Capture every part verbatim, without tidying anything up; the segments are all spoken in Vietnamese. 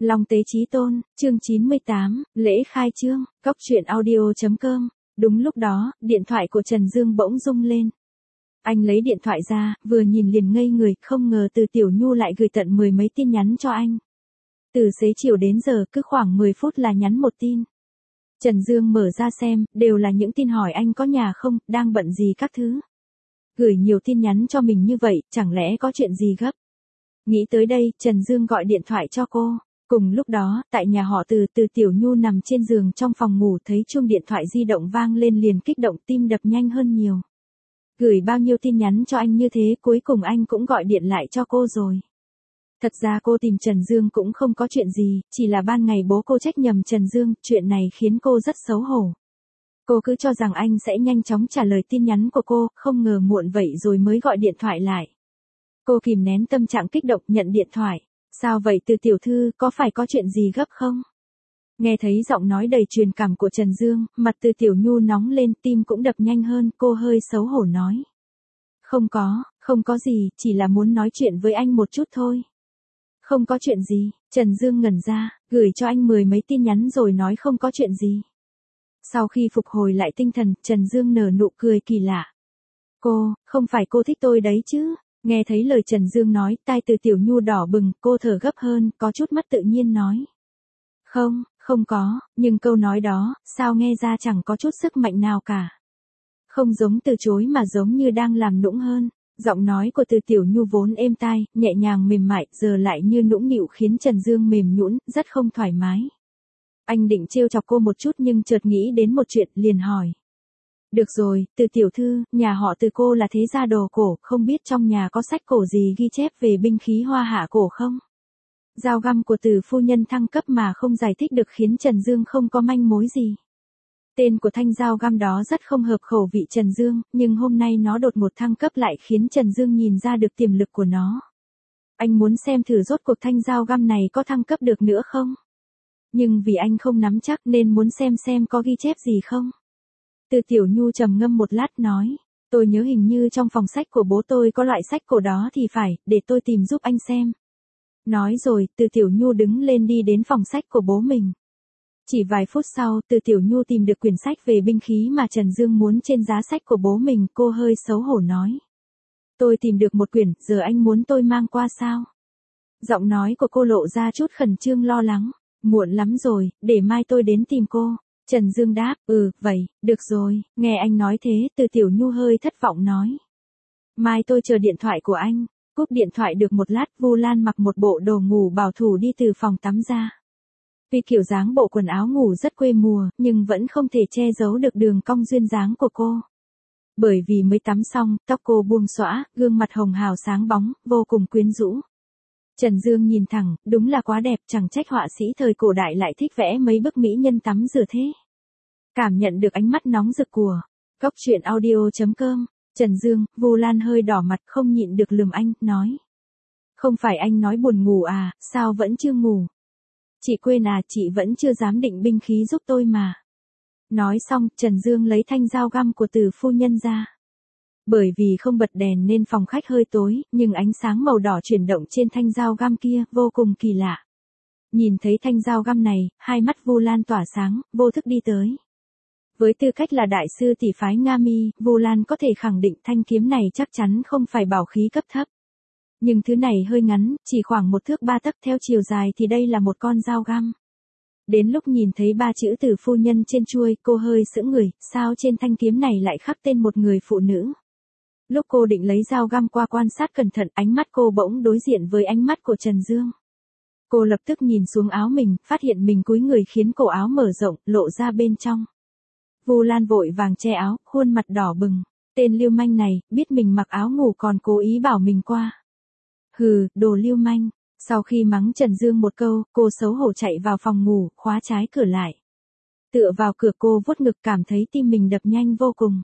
Long Tế Chí Tôn, chương chín mươi tám, lễ khai trương, cốc truyện audio chấm com. Đúng lúc đó, điện thoại của Trần Dương bỗng rung lên. Anh lấy điện thoại ra, vừa nhìn liền ngây người, không ngờ Từ Tiểu Nhu lại gửi tận mười mấy tin nhắn cho anh. Từ xế chiều đến giờ, cứ khoảng mười phút là nhắn một tin. Trần Dương mở ra xem, đều là những tin hỏi anh có nhà không, đang bận gì các thứ. Gửi nhiều tin nhắn cho mình như vậy, chẳng lẽ có chuyện gì gấp? Nghĩ tới đây, Trần Dương gọi điện thoại cho cô. Cùng lúc đó, tại nhà họ Từ, Từ Tiểu Nhu nằm trên giường trong phòng ngủ thấy chuông điện thoại di động vang lên liền kích động, tim đập nhanh hơn nhiều. Gửi bao nhiêu tin nhắn cho anh như thế, cuối cùng anh cũng gọi điện lại cho cô rồi. Thật ra cô tìm Trần Dương cũng không có chuyện gì, chỉ là ban ngày bố cô trách nhầm Trần Dương, chuyện này khiến cô rất xấu hổ. Cô cứ cho rằng anh sẽ nhanh chóng trả lời tin nhắn của cô, không ngờ muộn vậy rồi mới gọi điện thoại lại. Cô kìm nén tâm trạng kích động nhận điện thoại. Sao vậy Từ tiểu thư, có phải có chuyện gì gấp không? Nghe thấy giọng nói đầy truyền cảm của Trần Dương, mặt Từ Tiểu Nhu nóng lên, tim cũng đập nhanh hơn, cô hơi xấu hổ nói. Không có, không có gì, chỉ là muốn nói chuyện với anh một chút thôi. Không có chuyện gì, Trần Dương ngẩn ra, gửi cho anh mười mấy tin nhắn rồi nói không có chuyện gì. Sau khi phục hồi lại tinh thần, Trần Dương nở nụ cười kỳ lạ. Cô, không phải cô thích tôi đấy chứ? Nghe thấy lời Trần Dương nói, tai Từ Tiểu Nhu đỏ bừng, cô thở gấp hơn, có chút mất tự nhiên nói. Không, không có, nhưng câu nói đó, sao nghe ra chẳng có chút sức mạnh nào cả. Không giống từ chối mà giống như đang làm nũng hơn. Giọng nói của Từ Tiểu Nhu vốn êm tai, nhẹ nhàng mềm mại, giờ lại như nũng nịu khiến Trần Dương mềm nhũn, rất không thoải mái. Anh định trêu chọc cô một chút nhưng chợt nghĩ đến một chuyện, liền hỏi. Được rồi, Từ tiểu thư, nhà họ Từ cô là thế gia đồ cổ, không biết trong nhà có sách cổ gì ghi chép về binh khí hoa hạ cổ không? Dao găm của Từ phu nhân thăng cấp mà không giải thích được khiến Trần Dương không có manh mối gì. Tên của thanh dao găm đó rất không hợp khẩu vị Trần Dương, nhưng hôm nay nó đột ngột thăng cấp lại khiến Trần Dương nhìn ra được tiềm lực của nó. Anh muốn xem thử rốt cuộc thanh dao găm này có thăng cấp được nữa không? Nhưng vì anh không nắm chắc nên muốn xem xem có ghi chép gì không? Từ Tiểu Nhu trầm ngâm một lát nói, tôi nhớ hình như trong phòng sách của bố tôi có loại sách cổ đó thì phải, để tôi tìm giúp anh xem. Nói rồi, Từ Tiểu Nhu đứng lên đi đến phòng sách của bố mình. Chỉ vài phút sau, Từ Tiểu Nhu tìm được quyển sách về binh khí mà Trần Dương muốn trên giá sách của bố mình, cô hơi xấu hổ nói. Tôi tìm được một quyển, giờ anh muốn tôi mang qua sao? Giọng nói của cô lộ ra chút khẩn trương lo lắng. Muộn lắm rồi, để mai tôi đến tìm cô. Trần Dương đáp, ừ, vậy, được rồi, nghe anh nói thế, Từ Tiểu Nhu hơi thất vọng nói. Mai tôi chờ điện thoại của anh. Cúp điện thoại được một lát, Vu Lan mặc một bộ đồ ngủ bảo thủ đi từ phòng tắm ra. Vì kiểu dáng bộ quần áo ngủ rất quê mùa, nhưng vẫn không thể che giấu được đường cong duyên dáng của cô. Bởi vì mới tắm xong, tóc cô buông xõa, gương mặt hồng hào sáng bóng, vô cùng quyến rũ. Trần Dương nhìn thẳng, đúng là quá đẹp, chẳng trách họa sĩ thời cổ đại lại thích vẽ mấy bức mỹ nhân tắm rửa thế. Cảm nhận được ánh mắt nóng rực của cốc truyện audio chấm com, Trần Dương, Vu Lan hơi đỏ mặt không nhịn được lườm anh, nói. Không phải anh nói buồn ngủ à, sao vẫn chưa ngủ? Chị quên à, chị vẫn chưa dám định binh khí giúp tôi mà. Nói xong, Trần Dương lấy thanh dao găm của Từ phu nhân ra. Bởi vì không bật đèn nên phòng khách hơi tối, nhưng ánh sáng màu đỏ chuyển động trên thanh dao găm kia, vô cùng kỳ lạ. Nhìn thấy thanh dao găm này, hai mắt Vu Lan tỏa sáng, vô thức đi tới. Với tư cách là đại sư tỷ phái Nga Mi, Vu Lan có thể khẳng định thanh kiếm này chắc chắn không phải bảo khí cấp thấp. Nhưng thứ này hơi ngắn, chỉ khoảng một thước ba tấc, theo chiều dài thì đây là một con dao găm. Đến lúc nhìn thấy ba chữ Từ phu nhân trên chuôi, cô hơi sững người, sao trên thanh kiếm này lại khắc tên một người phụ nữ. Lúc cô định lấy dao găm qua quan sát cẩn thận, ánh mắt cô bỗng đối diện với ánh mắt của Trần Dương. Cô lập tức nhìn xuống áo mình, phát hiện mình cúi người khiến cổ áo mở rộng, lộ ra bên trong. Vu Lan vội vàng che áo, khuôn mặt đỏ bừng. Tên lưu manh này, biết mình mặc áo ngủ còn cố ý bảo mình qua. Hừ, đồ lưu manh. Sau khi mắng Trần Dương một câu, cô xấu hổ chạy vào phòng ngủ, khóa trái cửa lại. Tựa vào cửa cô vuốt ngực cảm thấy tim mình đập nhanh vô cùng.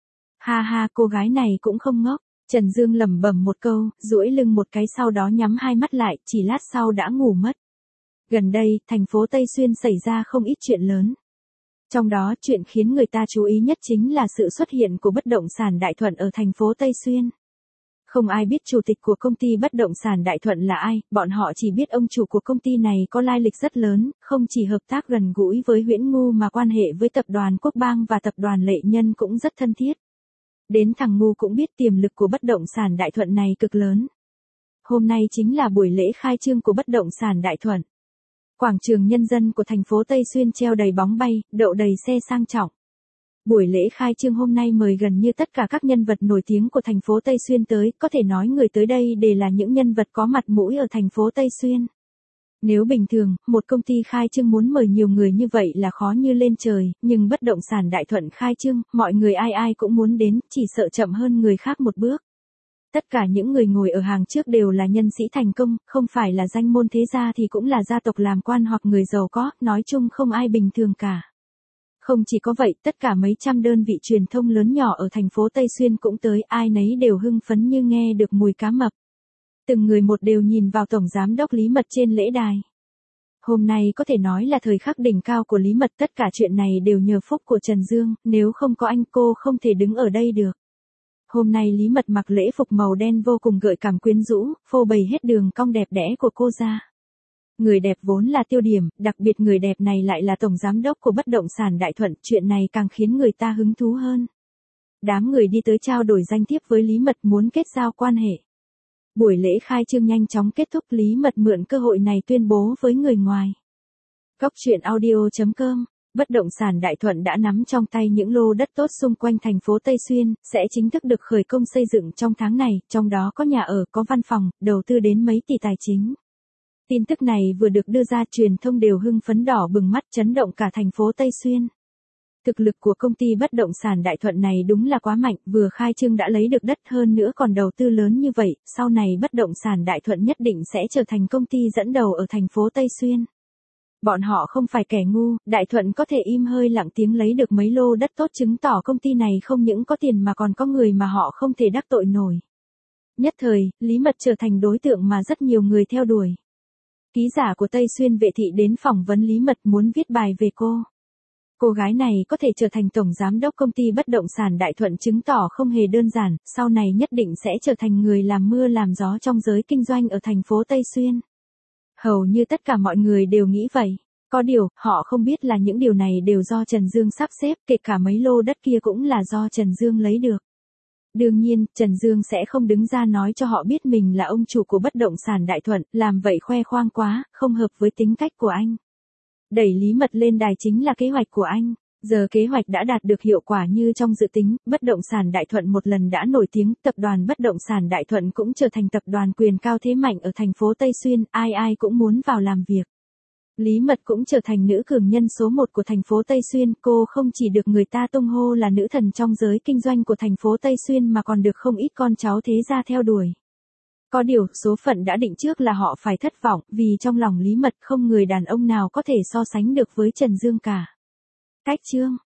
Ha ha, cô gái này cũng không ngốc. Trần Dương lẩm bẩm một câu, duỗi lưng một cái sau đó nhắm hai mắt lại, chỉ lát sau đã ngủ mất. Gần đây, thành phố Tây Xuyên xảy ra không ít chuyện lớn. Trong đó, chuyện khiến người ta chú ý nhất chính là sự xuất hiện của bất động sản Đại Thuận ở thành phố Tây Xuyên. Không ai biết chủ tịch của công ty bất động sản Đại Thuận là ai, bọn họ chỉ biết ông chủ của công ty này có lai lịch rất lớn, không chỉ hợp tác gần gũi với Huyễn Ngu mà quan hệ với tập đoàn Quốc Bang và tập đoàn Lệ Nhân cũng rất thân thiết. Đến thằng ngu cũng biết tiềm lực của bất động sản Đại Thuận này cực lớn. Hôm nay chính là buổi lễ khai trương của bất động sản Đại Thuận. Quảng trường nhân dân của thành phố Tây Xuyên treo đầy bóng bay, đậu đầy xe sang trọng. Buổi lễ khai trương hôm nay mời gần như tất cả các nhân vật nổi tiếng của thành phố Tây Xuyên tới, có thể nói người tới đây đều là những nhân vật có mặt mũi ở thành phố Tây Xuyên. Nếu bình thường, một công ty khai trương muốn mời nhiều người như vậy là khó như lên trời, nhưng bất động sản Đại Thuận khai trương, mọi người ai ai cũng muốn đến, chỉ sợ chậm hơn người khác một bước. Tất cả những người ngồi ở hàng trước đều là nhân sĩ thành công, không phải là danh môn thế gia thì cũng là gia tộc làm quan hoặc người giàu có, nói chung không ai bình thường cả. Không chỉ có vậy, tất cả mấy trăm đơn vị truyền thông lớn nhỏ ở thành phố Tây Xuyên cũng tới, ai nấy đều hưng phấn như nghe được mùi cá mập. Từng người một đều nhìn vào Tổng Giám đốc Lý Mật trên lễ đài. Hôm nay có thể nói là thời khắc đỉnh cao của Lý Mật, tất cả chuyện này đều nhờ phúc của Trần Dương, nếu không có anh cô không thể đứng ở đây được. Hôm nay Lý Mật mặc lễ phục màu đen vô cùng gợi cảm quyến rũ, phô bày hết đường cong đẹp đẽ của cô ra. Người đẹp vốn là tiêu điểm, đặc biệt người đẹp này lại là tổng giám đốc của bất động sản Đại Thuận, chuyện này càng khiến người ta hứng thú hơn. Đám người đi tới trao đổi danh thiếp với Lý Mật muốn kết giao quan hệ. Buổi lễ khai trương nhanh chóng kết thúc, Lý Mật mượn cơ hội này tuyên bố với người ngoài. Cóc truyện audio chấm com. Bất động sản Đại Thuận đã nắm trong tay những lô đất tốt xung quanh thành phố Tây Xuyên, sẽ chính thức được khởi công xây dựng trong tháng này, trong đó có nhà ở, có văn phòng, đầu tư đến mấy tỷ tài chính. Tin tức này vừa được đưa ra, truyền thông đều hưng phấn đỏ bừng mắt, chấn động cả thành phố Tây Xuyên. Thực lực của công ty bất động sản Đại Thuận này đúng là quá mạnh, vừa khai trương đã lấy được đất, hơn nữa còn đầu tư lớn như vậy, sau này bất động sản Đại Thuận nhất định sẽ trở thành công ty dẫn đầu ở thành phố Tây Xuyên. Bọn họ không phải kẻ ngu, Đại Thuận có thể im hơi lặng tiếng lấy được mấy lô đất tốt chứng tỏ công ty này không những có tiền mà còn có người mà họ không thể đắc tội nổi. Nhất thời, Lý Mật trở thành đối tượng mà rất nhiều người theo đuổi. Ký giả của Tây Xuyên Vệ Thị đến phỏng vấn Lý Mật muốn viết bài về cô. Cô gái này có thể trở thành tổng giám đốc công ty bất động sản Đại Thuận chứng tỏ không hề đơn giản, sau này nhất định sẽ trở thành người làm mưa làm gió trong giới kinh doanh ở thành phố Tây Xuyên. Hầu như tất cả mọi người đều nghĩ vậy. Có điều, họ không biết là những điều này đều do Trần Dương sắp xếp, kể cả mấy lô đất kia cũng là do Trần Dương lấy được. Đương nhiên, Trần Dương sẽ không đứng ra nói cho họ biết mình là ông chủ của bất động sản Đại Thuận, làm vậy khoe khoang quá, không hợp với tính cách của anh. Đẩy Lý Mật lên đài chính là kế hoạch của anh. Giờ kế hoạch đã đạt được hiệu quả như trong dự tính, bất động sản Đại Thuận một lần đã nổi tiếng, tập đoàn bất động sản Đại Thuận cũng trở thành tập đoàn quyền cao thế mạnh ở thành phố Tây Xuyên, ai ai cũng muốn vào làm việc. Lý Mật cũng trở thành nữ cường nhân số một của thành phố Tây Xuyên, cô không chỉ được người ta tung hô là nữ thần trong giới kinh doanh của thành phố Tây Xuyên mà còn được không ít con cháu thế gia theo đuổi. Có điều, số phận đã định trước là họ phải thất vọng, vì trong lòng Lý Mật không người đàn ông nào có thể so sánh được với Trần Dương cả. Cách chương